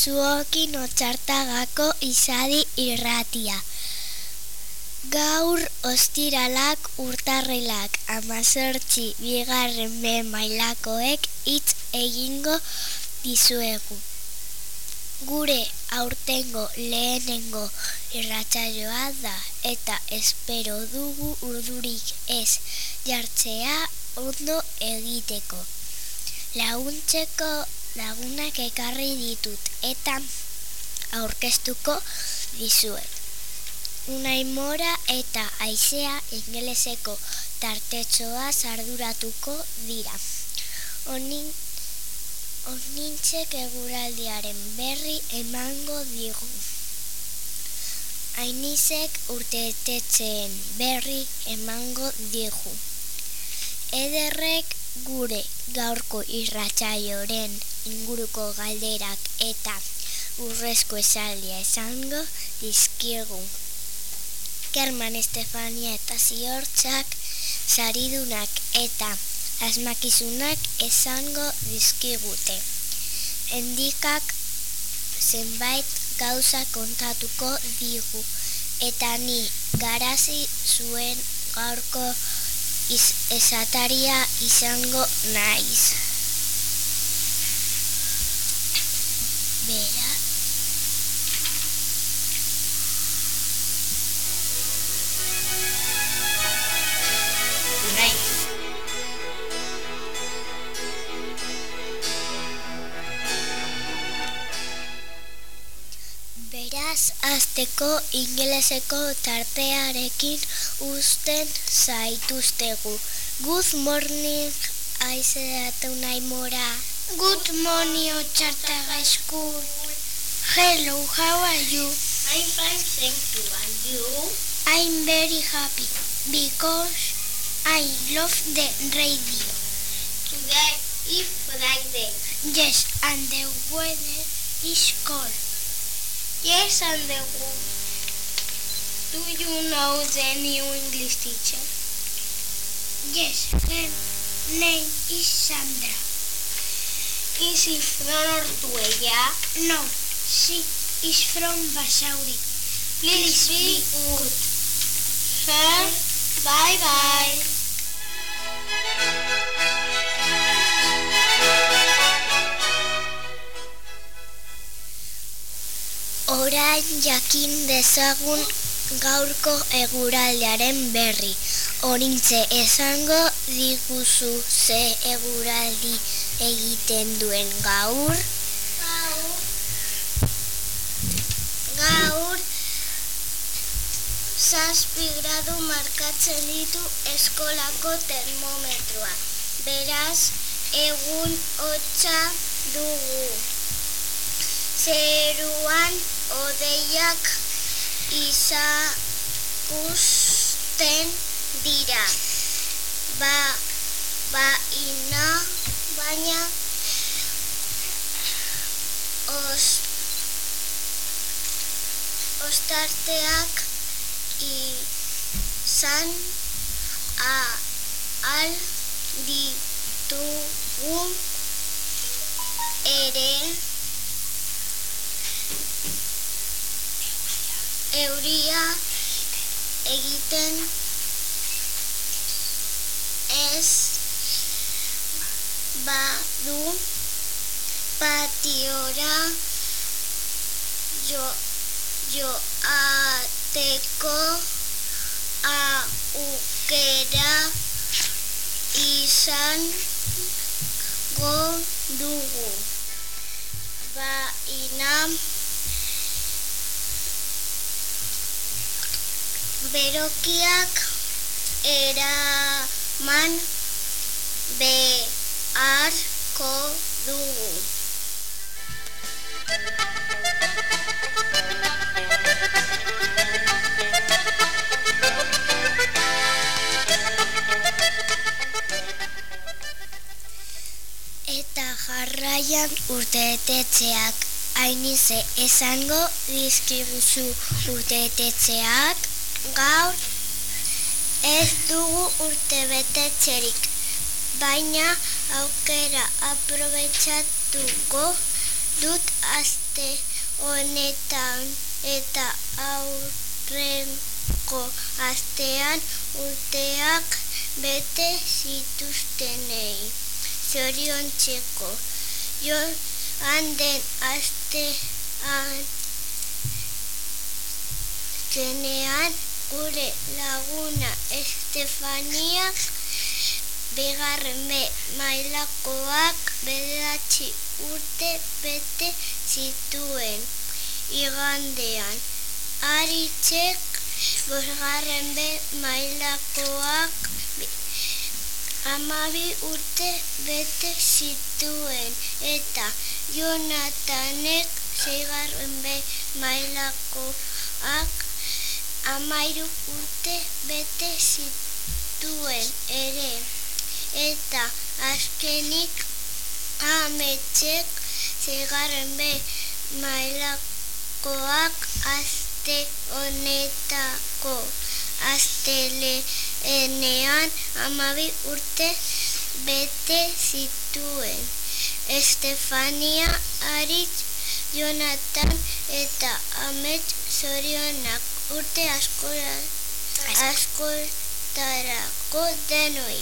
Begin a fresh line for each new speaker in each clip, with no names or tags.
zuokin Otxartagako izadi irratia. Gaur ostiralak urtarrilak 18 bigarren B mailakoek hitz egingo dizuegu. Gure aurtengo lehenengo irratsaioa da eta espero dugu urdurik ez jartzea ondo egiteko. Laguntzeko lagunak ekarri ditut eta aurkeztuko dizuet. Unai Mora eta Aizea ingeleseko tartetxoa arduratuko dira. Onintzek eguraldiaren berri emango digu. Ainizek urtebetetzeen berri emango digu. Ederrek gure gaurko irratsaioren inguruko galderak eta urrezko esaldia esango dizkigu. Kerman, Estefania eta Ziortzak saridunak eta asmakizunak esango dizkigute. Endikak zenbait gauza kontatuko digu eta ni garazi zuen gaurko esataria izango naiz. Bera. Unai. Beraz, hasteko ingeleseko tartearekin uzten zaituztegu. Good morning, Aizea eta Unai Mora.
Good morning, Otxartaga School. Hello, how are you?
I'm fine, thank you. And you?
I'm very happy because I love the radio.
Today is Friday.
Yes, and the weather is cold.
Yes, and the do you know the new English teacher?
Yes, her name is Sandra.
Is she from Ortuella?
No, she is from Basauri.
Please be good. Her, bye-bye.
Orain jakin dezagun gaurko eguraldiaren berri. Orintze esango diguzu ze eguraldi egiten duen gaur.
Gaur 7 gradu markatzen ditu eskolako termometroa. Beraz, egun hotza dugu. Zeruan hodeiak izakusten dira. Baina ostarteak izan ahal ditugu ere. Euria egiten ez badu patiora joateko aukera izango dugu. Baina berokiak eraman beharko dugu.
Eta jarraian urtebetetzeak. Ainize esango dizkiguzu urtebetetzeak. Gaur ez dugu urtebetetzerik, baina aukera aprobetxatuko dut aste honetan eta aurrengo astean urteak bete zituztenei. Zoriontzeko, joan den astean zenean gure laguna Estefaniak bigarren mailakoak 9 urte bete zituen. Igandean Aritzek bosgarren mailakoak 12 urte bete zituen eta Jonatanek 6. mailakoak 13 urte bete zituen ere. Eta azkenik Ametsek 6. mailakoak aste honetako asteleenean 12 urte bete zituen. Estefania, Aritz, Jonatan eta Amets zorionak urte askotarako denoi.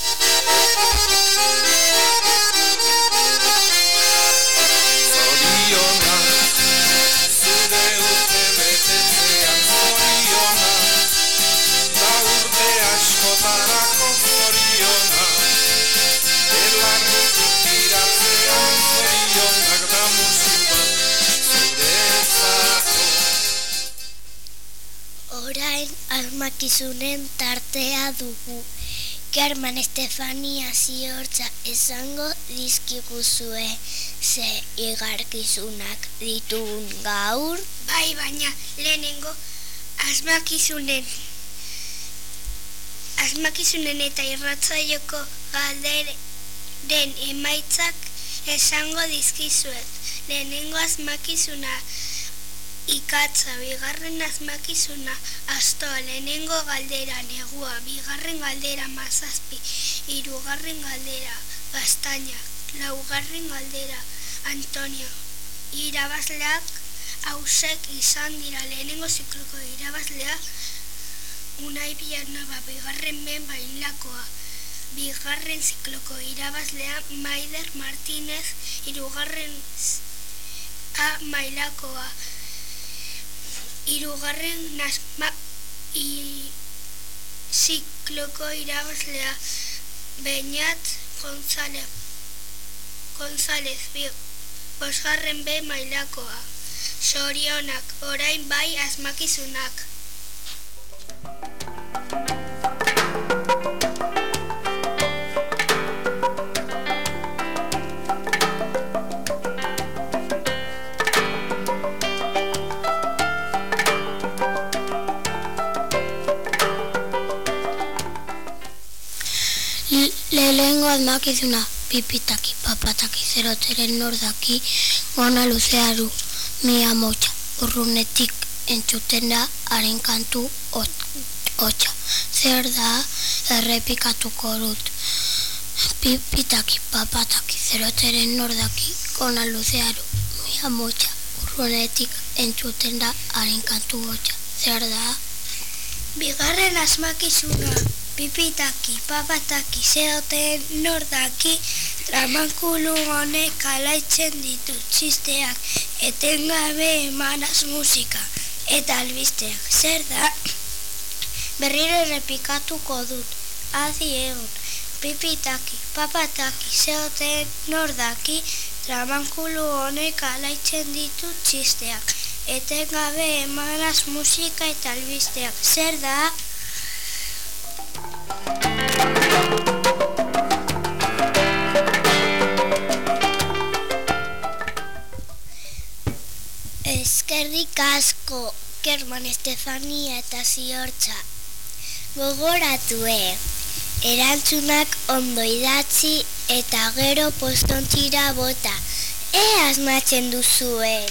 Zorionak, zure urte betetzean zorionak, da urte askotarako zorionak, belarrutik tiratzean zorionak da musu bat zurezako.
Orain asmakizunen tartea dugu. German Estefania ziortza esango dizkiguzue ze igarkizunak ditugun gaur.
Bai, baina lehenengo asmakizunen eta irratzaioko galderen emaitzak esango dizkizuet. Lehenengo asmakizuna ikatza, bigarren asmakizuna astoa, lehenengo galdera negua, bigarren galdera mazazpi, hirugarren galdera gaztaina, laugarren galdera Antonio. Irabazleak hausek izan dira. Lehenengo zikloko irabazlea Unai Villanueva, bigarren mailakoa, bigarren zikloko irabazlea Maider Martínez, hirugarren mailakoa, hirugarren zikloko irabazlea Beñat González, bosgarren mailakoa. Zorionak, orain bai asmakizunak.
Lehenengo asmakizuna, pipitaki, papataki, zeroteren nordaki, gona luzearu, mi amotxa, urrunetik entzuten da haren kantu hotxa. Zer da errepikatuko dut. Pipitaki, papataki, zeroteren nordaki, gona luzearu, mi amotxa, urrunetik entzuten da haren kantu hotxa. Zer da?
Bigarren asmakizuna, pipitaki, papataki, zeroten nordaki, tramankulu honek alaitzen ditu txisteak, etengabe emanaz musika eta albisteak. Zer da? Berriro errepikatuko dut, adi egun, pipitaki, papataki, zeroten nordaki, tramankulu honek alaitzen ditu txisteak, etengabe emanaz musika eta albisteak. Zer da?
Eskerrik asko, German Estefania eta ziortza. Gogoratu, erantzunak ondo idatzi eta gero postontzira bota. Asmatzen duzuen.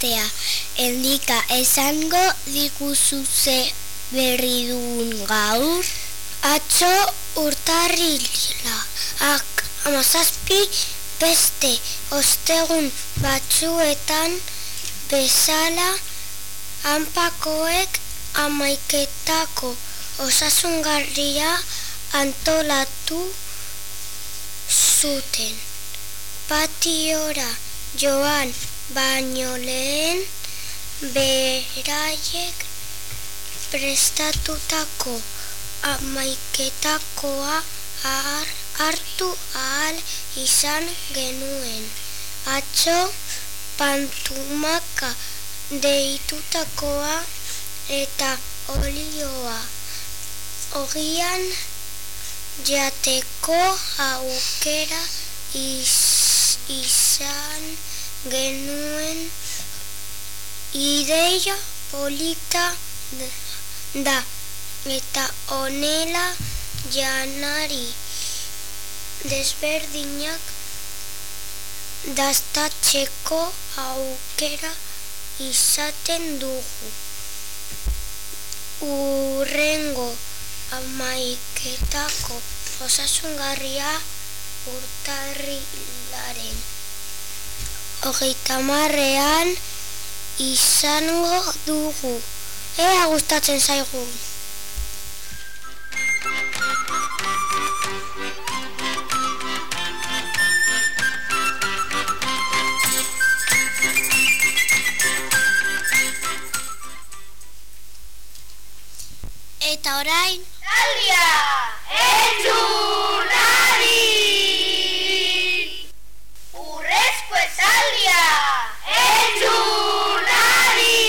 hastea. Endika esango diguzu ze berri duen gaur?
Atzo urtarrila, 17 beste ostegun batzuetan bezala hanpakoek 11etako osasungarria antolatu zuten. Patiora joan baino lehen beraiek prestatutako 11etakoa hartu ahal izan genuen. Atzo pantumaka deitutakoa eta olioa ogian jateko aukera izan genuen. Ideia polita da eta honela janari desberdinak dastatzeko aukera izaten dugu. Urrengo 11etako osasungarria urtarrilaren 30ean izango dugu. Ea gustatzen zaigu.
Eta orain
Zaldia entzunari! Urrezko esaldia entzunari!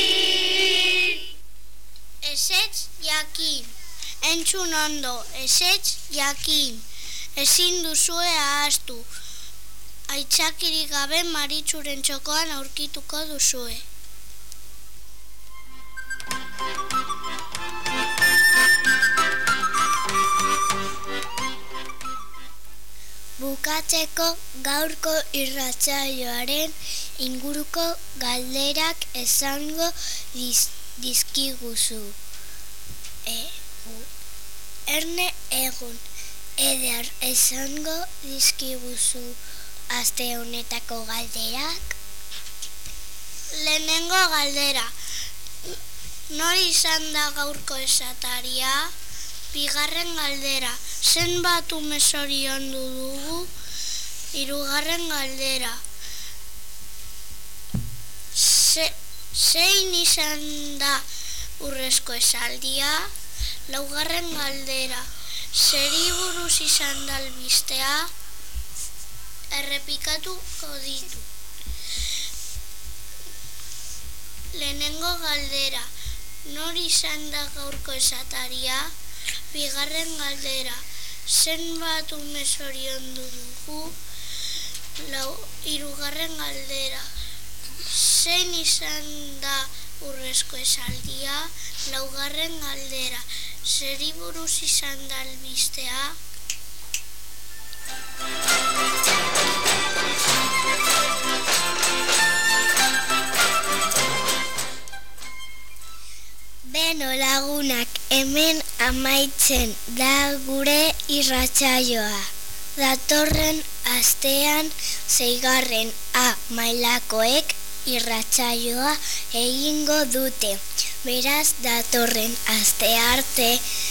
ezetz jakin. Entzun ondo, ezetz jakin. Ezin duzue ahaztu. Aitzakirik gabe Maritxuren txokoan aurkituko duzue. Bukatzeko gaurko irratsaioaren inguruko galderak esango dizkiguzu. Erne egun eder esango dizkiguzu aste honetako galderak. Lehenengo galdera. Nor izan da gaurko esataria? Bigarren galdera. Zenbat ume zoriondu dugu? Hirugarren galdera. Zein izan da urrezko esaldia? Laugarren galdera. Zeri buruz izan da albistea? Errepikatuko ditu. Lehenengo galdera. Nor izan da gaurko esataria? Bigarren galdera. Zenbat ume zoriondu dugu? Hirugarren galdera. Zein izan da urrezko esaldia? Laugarren galdera. Zeri buruz izan da albistea? Beno lagunak, hemen amaitzen da gure irratsaioa. Datorren astean 6. A mailakoek irratsaioa egingo dute. Beraz, datorren aste arte